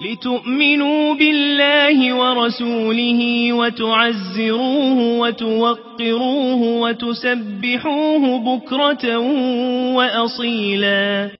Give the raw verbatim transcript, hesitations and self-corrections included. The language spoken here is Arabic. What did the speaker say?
لتؤمنوا بالله ورسوله وتعزروه وتوقروه وتسبحوه بكرة وأصيلا